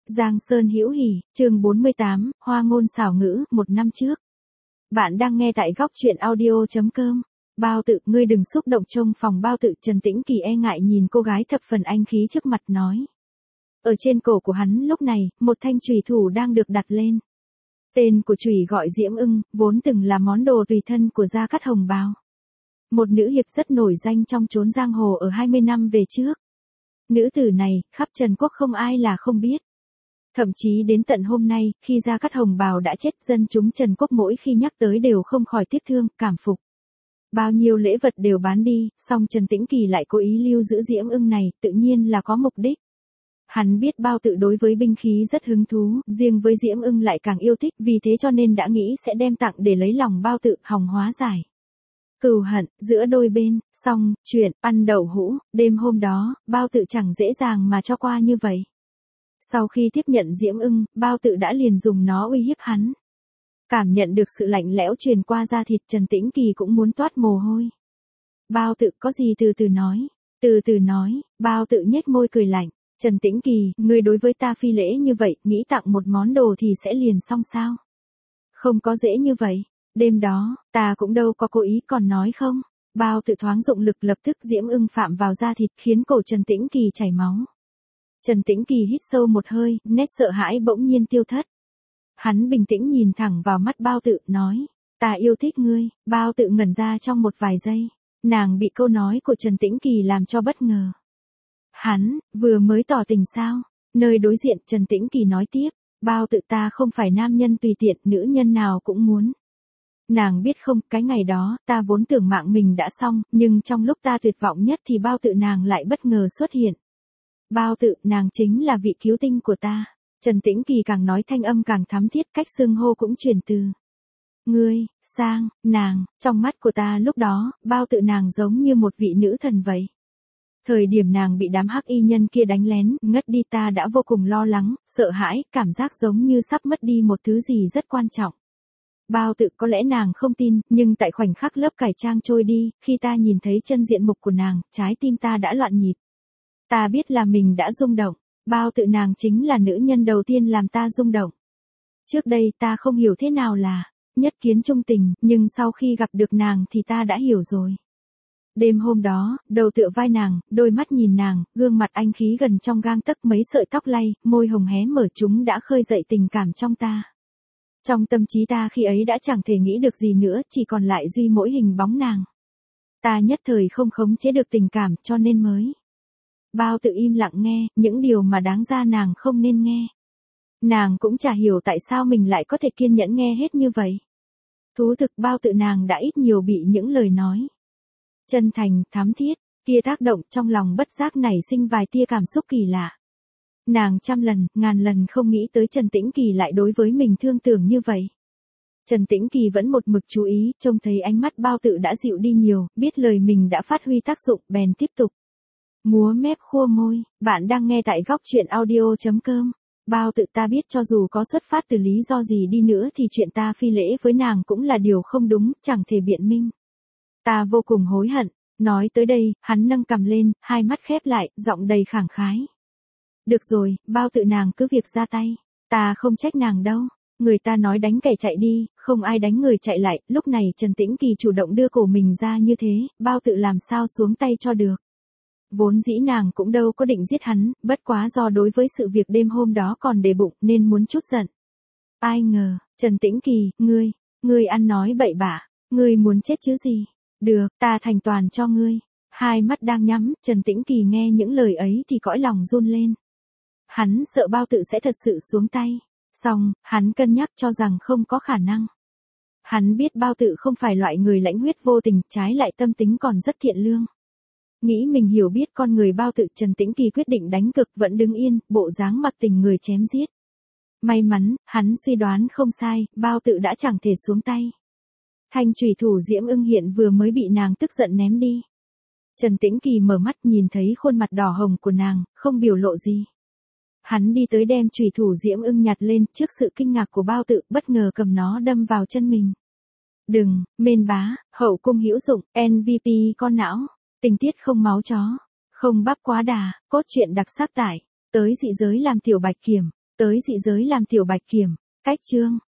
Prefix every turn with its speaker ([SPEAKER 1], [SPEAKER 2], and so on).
[SPEAKER 1] Giang Sơn hữu hỉ, chương 48, hoa ngôn xảo ngữ, một năm trước. Bạn đang nghe tại góc truyện audio.com. Bao Tự, ngươi đừng xúc động trông phòng Bao Tự. Trần Tĩnh Kỳ e ngại nhìn cô gái thập phần anh khí trước mặt nói. Ở trên cổ của hắn lúc này, một thanh chùy thủ đang được đặt lên. Tên của chùy gọi Diễm Ưng, vốn từng là món đồ tùy thân của Gia Cát Hồng Bào. Một nữ hiệp rất nổi danh trong chốn giang hồ ở 20 năm về trước. Nữ tử này, khắp Trần Quốc không ai là không biết. Thậm chí đến tận hôm nay, khi Gia Cát Hồng Bào đã chết, dân chúng Trần Quốc mỗi khi nhắc tới đều không khỏi tiếc thương, cảm phục. Bao nhiêu lễ vật đều bán đi, song Trần Tĩnh Kỳ lại cố ý lưu giữ Diễm Ưng này, tự nhiên là có mục đích. Hắn biết Bao Tự đối với binh khí rất hứng thú, riêng với Diễm Ưng lại càng yêu thích, vì thế cho nên đã nghĩ sẽ đem tặng để lấy lòng Bao Tự, hòng hóa giải cừu hận giữa đôi bên. Xong chuyện ăn đậu hũ, đêm hôm đó, Bao Tự chẳng dễ dàng mà cho qua như vậy. Sau khi tiếp nhận Diễm Ưng, Bao Tự đã liền dùng nó uy hiếp hắn. Cảm nhận được sự lạnh lẽo truyền qua da thịt, Trần Tĩnh Kỳ cũng muốn toát mồ hôi. Bao Tự có gì từ từ nói, Bao Tự nhếch môi cười lạnh. Trần Tĩnh Kỳ, ngươi đối với ta phi lễ như vậy, nghĩ tặng một món đồ thì sẽ liền xong sao? Không có dễ như vậy. Đêm đó, ta cũng đâu có cố ý, còn nói không. Bao Tự thoáng dụng lực, lập tức Diễm Ưng phạm vào da thịt, khiến cổ Trần Tĩnh Kỳ chảy máu. Trần Tĩnh Kỳ hít sâu một hơi, nét sợ hãi bỗng nhiên tiêu thất. Hắn bình tĩnh nhìn thẳng vào mắt Bao Tự, nói, ta yêu thích ngươi. Bao Tự ngẩn ra trong một vài giây. Nàng bị câu nói của Trần Tĩnh Kỳ làm cho bất ngờ. Hắn, vừa mới tỏ tình sao? Nơi đối diện, Trần Tĩnh Kỳ nói tiếp, Bao Tự, ta không phải nam nhân tùy tiện, nữ nhân nào cũng muốn. Nàng biết không, cái ngày đó, ta vốn tưởng mạng mình đã xong, nhưng trong lúc ta tuyệt vọng nhất thì Bao Tự nàng lại bất ngờ xuất hiện. Bao Tự, nàng chính là vị cứu tinh của ta. Trần Tĩnh Kỳ càng nói thanh âm càng thắm thiết, cách xưng hô cũng chuyển từ ngươi sang nàng. Trong mắt của ta lúc đó, Bao Tự nàng giống như một vị nữ thần vậy. Thời điểm nàng bị đám hắc y nhân kia đánh lén, ngất đi, ta đã vô cùng lo lắng, sợ hãi, cảm giác giống như sắp mất đi một thứ gì rất quan trọng. Bao Tự, có lẽ nàng không tin, nhưng tại khoảnh khắc lớp cải trang trôi đi, khi ta nhìn thấy chân diện mục của nàng, trái tim ta đã loạn nhịp. Ta biết là mình đã rung động. Bao Tự nàng chính là nữ nhân đầu tiên làm ta rung động. Trước đây ta không hiểu thế nào là nhất kiến chung tình, nhưng sau khi gặp được nàng thì ta đã hiểu rồi. Đêm hôm đó, đầu tựa vai nàng, đôi mắt nhìn nàng, gương mặt anh khí gần trong gang tấc, mấy sợi tóc lay, môi hồng hé mở, chúng đã khơi dậy tình cảm trong ta. Trong tâm trí ta khi ấy đã chẳng thể nghĩ được gì nữa, chỉ còn lại duy mỗi hình bóng nàng. Ta nhất thời không khống chế được tình cảm, cho nên mới. Bao Tự im lặng nghe, những điều mà đáng ra nàng không nên nghe. Nàng cũng chả hiểu tại sao mình lại có thể kiên nhẫn nghe hết như vậy. Thú thực, Bao Tự nàng đã ít nhiều bị những lời nói chân thành, thắm thiết, kia tác động, trong lòng bất giác nảy sinh vài tia cảm xúc kỳ lạ. Nàng trăm lần, ngàn lần không nghĩ tới Trần Tĩnh Kỳ lại đối với mình thương tưởng như vậy. Trần Tĩnh Kỳ vẫn một mực chú ý, trông thấy ánh mắt Bao Tự đã dịu đi nhiều, biết lời mình đã phát huy tác dụng, bèn tiếp tục múa mép khua môi. Bạn đang nghe tại góc truyện audio.com. Bao Tự, ta biết cho dù có xuất phát từ lý do gì đi nữa thì chuyện ta phi lễ với nàng cũng là điều không đúng, chẳng thể biện minh. Ta vô cùng hối hận. Nói tới đây, hắn nâng cằm lên, hai mắt khép lại, giọng đầy khẳng khái. Được rồi, Bao Tự nàng cứ việc ra tay. Ta không trách nàng đâu. Người ta nói đánh kẻ chạy đi, không ai đánh người chạy lại. Lúc này Trần Tĩnh Kỳ chủ động đưa cổ mình ra như thế, Bao Tự làm sao xuống tay cho được. Vốn dĩ nàng cũng đâu có định giết hắn, bất quá do đối với sự việc đêm hôm đó còn để bụng nên muốn chút giận. Ai ngờ, Trần Tĩnh Kỳ, ngươi ăn nói bậy bạ, ngươi muốn chết chứ gì. Được, ta thành toàn cho ngươi. Hai mắt đang nhắm, Trần Tĩnh Kỳ nghe những lời ấy thì cõi lòng run lên. Hắn sợ Bao Tự sẽ thật sự xuống tay. Xong, hắn cân nhắc cho rằng không có khả năng. Hắn biết Bao Tự không phải loại người lãnh huyết vô tình, trái lại tâm tính còn rất thiện lương. Nghĩ mình hiểu biết con người Bao Tự, Trần Tĩnh Kỳ quyết định đánh cực, vẫn đứng yên, bộ dáng mặc tình người chém giết. May mắn, hắn suy đoán không sai, Bao Tự đã chẳng thể xuống tay. Thanh chùy thủ Diễm Ưng hiện vừa mới bị nàng tức giận ném đi. Trần Tĩnh Kỳ mở mắt nhìn thấy khuôn mặt đỏ hồng của nàng, không biểu lộ gì. Hắn đi tới đem chùy thủ Diễm Ưng nhặt lên, trước sự kinh ngạc của Bao Tự, bất ngờ cầm nó đâm vào chân mình. Đừng, mên bá, hậu cung hữu dụng, MVP con não. Tình tiết không máu chó, không bắp quá đà, cốt truyện đặc sắc tải, tới dị giới làm tiểu bạch kiểm. Tới dị giới làm tiểu bạch kiểm. Cách chương.